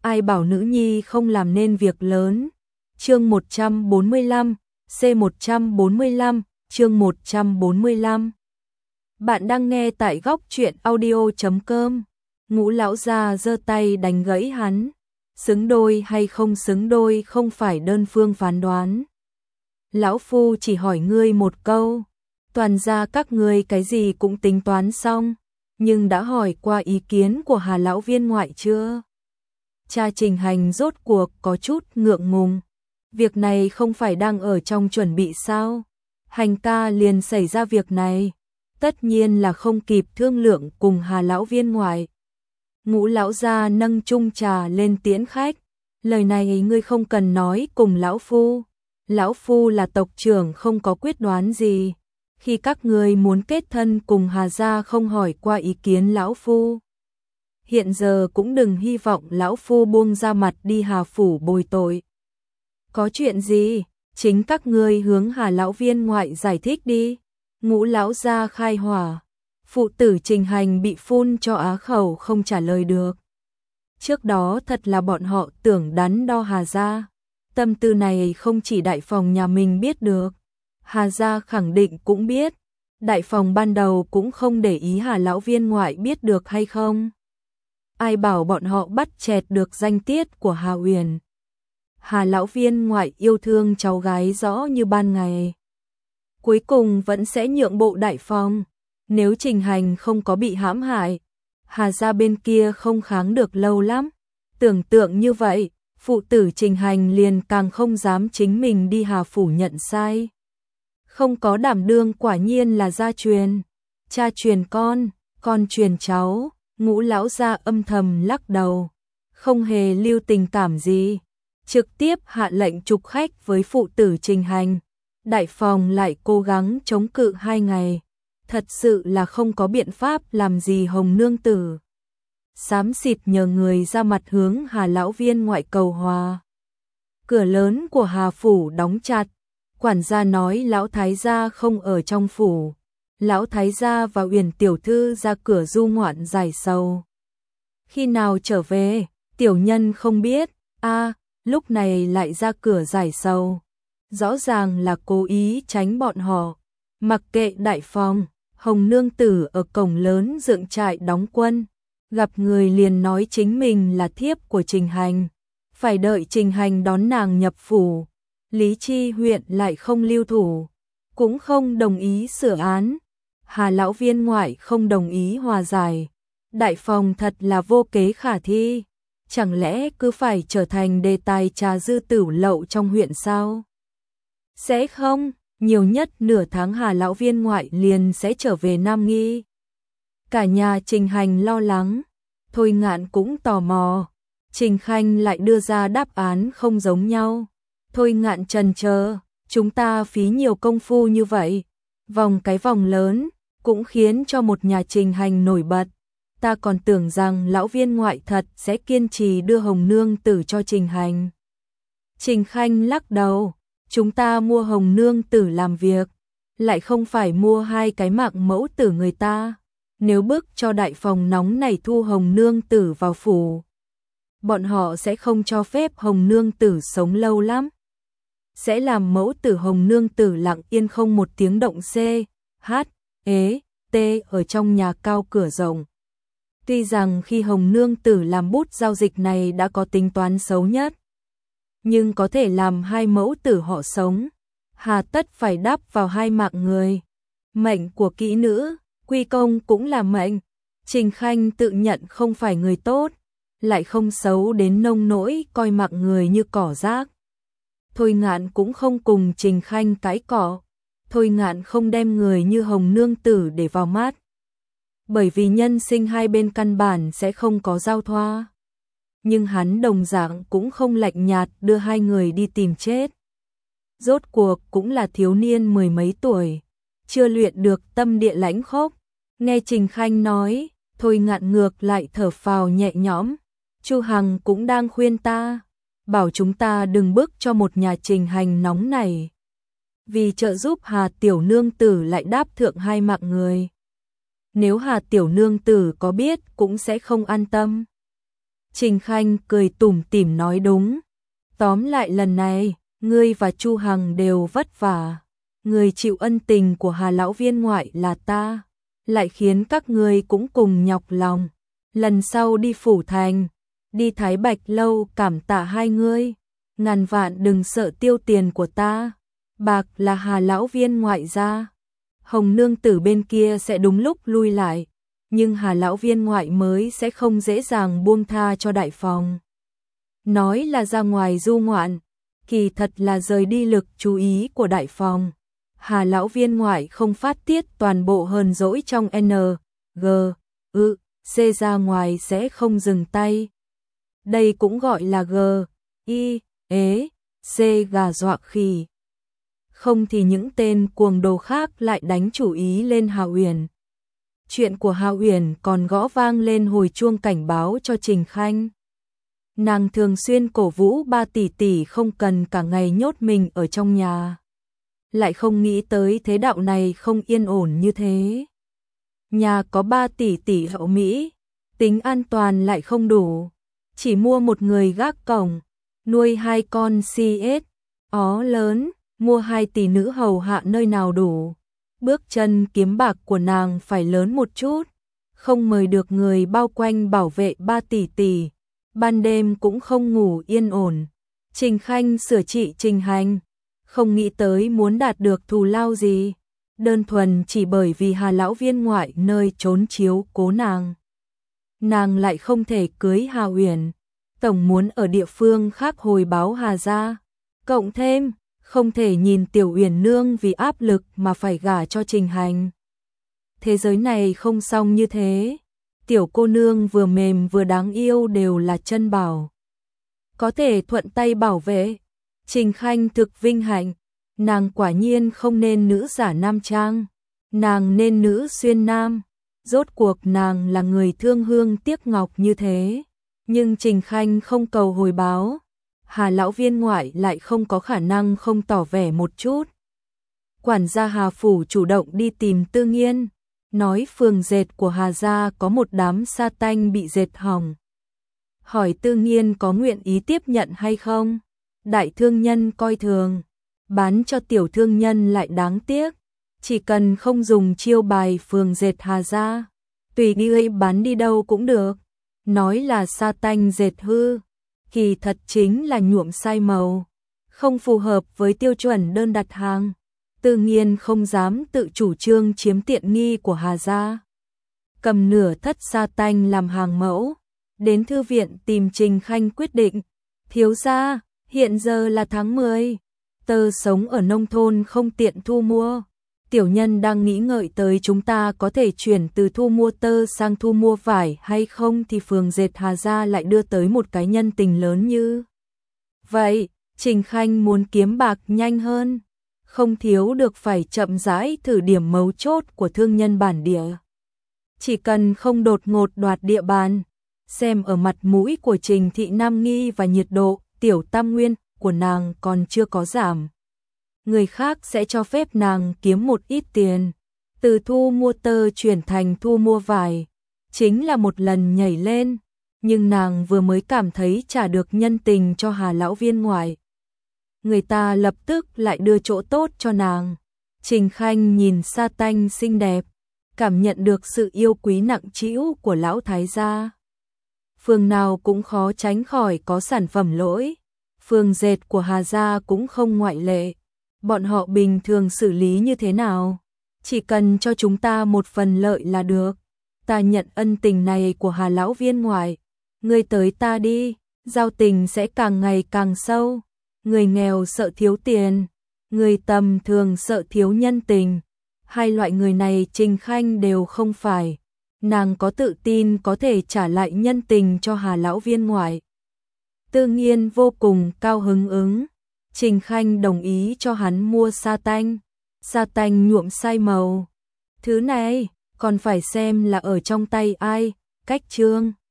ai bảo nữ nhi không làm nên việc lớn. Chương 145, C145, chương 145. Bạn đang nghe tại góc truyện audio.com. Ngũ lão già giơ tay đánh gãy hắn. Xứng đôi hay không xứng đôi không phải đơn phương phán đoán. Lão phu chỉ hỏi ngươi một câu. Toàn ra các ngươi cái gì cũng tính toán xong, nhưng đã hỏi qua ý kiến của Hà lão viên ngoại chưa? Cha Trình Hành rốt cuộc có chút ngượng ngùng. Việc này không phải đang ở trong chuẩn bị sao? Hành ca liền xảy ra việc này. Tất nhiên là không kịp thương lượng cùng Hà lão viên ngoại. Ngũ lão gia nâng chung trà lên tiễn khách. Lời này ngươi không cần nói cùng lão phu. Lão phu là tộc trưởng không có quyết đoán gì. Khi các ngươi muốn kết thân cùng Hà gia không hỏi qua ý kiến lão phu. Hiện giờ cũng đừng hy vọng lão phu buông ra mặt đi Hà phủ bồi tội. Có chuyện gì? Chính các ngươi hướng Hà lão viên ngoại giải thích đi. Ngũ lão gia khai hỏa. Phụ tử Trình Hành bị phun cho á khẩu không trả lời được. Trước đó thật là bọn họ tưởng đắn đo Hà gia. Tâm tư này không chỉ đại phòng nhà mình biết được. Hà gia khẳng định cũng biết. Đại phòng ban đầu cũng không để ý Hà lão viên ngoại biết được hay không. Ai bảo bọn họ bắt chẹt được danh tiết của Hà Uyển. Hà lão viên ngoại yêu thương cháu gái rõ như ban ngày. Cuối cùng vẫn sẽ nhượng bộ đại phòng. Nếu Trình Hành không có bị hãm hại, Hà gia bên kia không kháng được lâu lắm. Tưởng tượng như vậy, phụ tử Trình Hành liền càng không dám chính mình đi Hà phủ nhận sai. Không có đảm đương quả nhiên là gia truyền. Cha truyền con truyền cháu. Ngũ lão gia âm thầm lắc đầu. Không hề lưu tình cảm gì. Trực tiếp hạ lệnh trục khách với phụ tử Trình Hành. Đại phòng lại cố gắng chống cự 2 ngày. Thật sự là không có biện pháp làm gì Hồng nương tử. Xám xịt nhờ người ra mặt hướng Hà lão viên ngoại cầu hòa. Cửa lớn của Hà phủ đóng chặt. Quản gia nói lão thái gia không ở trong phủ. Lão thái gia và Uyển tiểu thư ra cửa du ngoạn giải sầu. Khi nào trở về, tiểu nhân không biết. Lúc này lại ra cửa giải sầu. Rõ ràng là cố ý tránh bọn họ. Mặc kệ đại phòng, Hồng nương tử ở cổng lớn dựng trại đóng quân. Gặp người liền nói chính mình là thiếp của Trình Hành. Phải đợi Trình Hành đón nàng nhập phủ. Lý Chi huyện lại không lưu thủ. Cũng không đồng ý sửa án. Hà lão viên ngoại không đồng ý hòa giải. Đại phòng thật là vô kế khả thi. Chẳng lẽ cứ phải trở thành đề tài trà dư tửu lậu trong huyện sao? Sẽ không, nhiều nhất nửa tháng Hà lão viên ngoại liền sẽ trở về Nam Nghi. Cả nhà Trình Hành lo lắng. Thôi Ngạn cũng tò mò. Trình Khanh lại đưa ra đáp án không giống nhau. Thôi Ngạn trần chờ, chúng ta phí nhiều công phu như vậy. Vòng cái vòng lớn, cũng khiến cho một nhà Trình Hành nổi bật. Ta còn tưởng rằng lão viên ngoại thật sẽ kiên trì đưa Hồng nương tử cho Trình Hành. Trình Khanh lắc đầu, chúng ta mua Hồng nương tử làm việc, lại không phải mua 2 cái mạng mẫu tử người ta. Nếu bức cho đại phòng nóng này thu Hồng nương tử vào phủ, bọn họ sẽ không cho phép Hồng nương tử sống lâu lắm. Sẽ làm mẫu tử Hồng nương tử lặng yên không một tiếng động C.H.E.T ở trong nhà cao cửa rộng. Tuy rằng khi Hồng nương tử làm bút giao dịch này đã có tính toán xấu nhất, nhưng có thể làm 2 mẫu tử họ sống, hà tất phải đắp vào 2 mạng người. Mệnh của kỹ nữ, quy công cũng là mệnh. Trình Khanh tự nhận không phải người tốt, lại không xấu đến nông nỗi coi mạng người như cỏ rác. Thôi Ngạn cũng không cùng Trình Khanh cãi cọ. Thôi Ngạn không đem người như Hồng nương tử để vào mắt. Bởi vì nhân sinh hai bên căn bản sẽ không có giao thoa. Nhưng hắn đồng dạng cũng không lạnh nhạt đưa 2 người đi tìm chết. Rốt cuộc cũng là thiếu niên 10 mấy tuổi, chưa luyện được tâm địa lãnh khốc. Nghe Trình Khanh nói, Thôi Ngạn ngược lại thở phào nhẹ nhõm. Chu Hằng cũng đang khuyên ta, bảo chúng ta đừng bức cho một nhà Trình Hành nóng này. Vì trợ giúp Hà tiểu nương tử lại đáp thượng 2 mạng người. Nếu Hà tiểu nương tử có biết cũng sẽ không an tâm. Trình Khanh cười tủm tỉm nói đúng. Tóm lại lần này, ngươi và Chu Hằng đều vất vả. Người chịu ân tình của Hà lão viên ngoại là ta, lại khiến các ngươi cũng cùng nhọc lòng. Lần sau đi Phủ Thành, đi Thái Bạch Lâu cảm tạ hai ngươi. Ngàn vạn đừng sợ tiêu tiền của ta. Bạc là Hà lão viên ngoại ra. Hồng nương tử bên kia sẽ đúng lúc lui lại, nhưng Hà lão viên ngoại mới sẽ không dễ dàng buông tha cho đại phòng. Nói là ra ngoài du ngoạn, kỳ thật là rời đi lực chú ý của đại phòng. Hà lão viên ngoại không phát tiết toàn bộ hờn dỗi trong N, G, C ra ngoài sẽ không dừng tay. Đây cũng gọi là G, I, ế, C gà dọa khỉ. Không thì những tên cuồng đồ khác lại đánh chủ ý lên Hà Uyển. Chuyện của Hà Uyển còn gõ vang lên hồi chuông cảnh báo cho Trình Khanh. Nàng thường xuyên cổ vũ ba tỷ tỷ không cần cả ngày nhốt mình ở trong nhà. Lại không nghĩ tới thế đạo này không yên ổn như thế. Nhà có 3 tỷ tỷ hậu Mỹ, tính an toàn lại không đủ. Chỉ mua một người gác cổng, nuôi 2 con CS, ó lớn, mua 2 tỷ nữ hầu hạ nơi nào đủ. Bước chân kiếm bạc của nàng phải lớn một chút, không mời được người bao quanh bảo vệ 3 tỷ tỷ. Ban đêm cũng không ngủ yên ổn. Trình Khanh sửa trị Trình Hành, không nghĩ tới muốn đạt được thù lao gì, đơn thuần chỉ bởi vì Hà lão viên ngoại nơi trốn chiếu cố nàng. Nàng lại không thể cưới Hà Uyển, tổng muốn ở địa phương khác hồi báo Hà gia. Cộng thêm, không thể nhìn Tiểu Uyển nương vì áp lực mà phải gả cho Trình Hành. Thế giới này không xong như thế. Tiểu cô nương vừa mềm vừa đáng yêu đều là chân bảo. Có thể thuận tay bảo vệ. Trình Khanh thực vinh hạnh. Nàng quả nhiên không nên nữ giả nam trang. Nàng nên nữ xuyên nam. Rốt cuộc nàng là người thương hương tiếc ngọc như thế. Nhưng Trình Khanh không cầu hồi báo. Hà lão viên ngoại lại không có khả năng không tỏ vẻ một chút. Quản gia Hà phủ chủ động đi tìm Tư Nghiên, nói phường dệt của Hà gia có một đám sa tanh bị dệt hỏng. Hỏi Tư Nghiên có nguyện ý tiếp nhận hay không? Đại thương nhân coi thường, bán cho tiểu thương nhân lại đáng tiếc. Chỉ cần không dùng chiêu bài phường dệt Hà gia, tùy ngươi bán đi đâu cũng được. Nói là sa tanh dệt hư, kỳ thật chính là nhuộm sai màu, không phù hợp với tiêu chuẩn đơn đặt hàng. Tư Nghiên không dám tự chủ trương chiếm tiện nghi của Hà gia. Cầm nửa thất sa tanh làm hàng mẫu, đến thư viện tìm Trình Khanh quyết định. Thiếu gia, hiện giờ là tháng 10, tơ sống ở nông thôn không tiện thu mua. Tiểu nhân đang nghĩ ngợi tới chúng ta có thể chuyển từ thu mua tơ sang thu mua vải hay không thì phường dệt Hà gia lại đưa tới một cái nhân tình lớn như vậy. Trình Khanh muốn kiếm bạc nhanh hơn, không thiếu được phải chậm rãi thử điểm mấu chốt của thương nhân bản địa. Chỉ cần không đột ngột đoạt địa bàn, xem ở mặt mũi của Trình Thị Nam Nghi và nhiệt độ tiểu tam nguyên của nàng còn chưa có giảm. Người khác sẽ cho phép nàng kiếm một ít tiền, từ thu mua tơ chuyển thành thu mua vải, chính là một lần nhảy lên, nhưng nàng vừa mới cảm thấy trả được nhân tình cho Hà lão viên ngoại. Người ta lập tức lại đưa chỗ tốt cho nàng. Trình Khanh nhìn sa tanh xinh đẹp, cảm nhận được sự yêu quý nặng trĩu của lão thái gia. Phường nào cũng khó tránh khỏi có sản phẩm lỗi, phường dệt của Hà gia cũng không ngoại lệ. Bọn họ bình thường xử lý như thế nào? Chỉ cần cho chúng ta một phần lợi là được. Ta nhận ân tình này của Hà lão viên ngoại. Ngươi tới ta đi, giao tình sẽ càng ngày càng sâu. Người nghèo sợ thiếu tiền, người tầm thường sợ thiếu nhân tình. Hai loại người này Trình Khanh đều không phải. Nàng có tự tin có thể trả lại nhân tình cho Hà lão viên ngoại. Tư Nghiên vô cùng cao hứng ứng. Trình Khanh đồng ý cho hắn mua sa tanh nhuộm sai màu. Thứ này còn phải xem là ở trong tay ai. Cách chương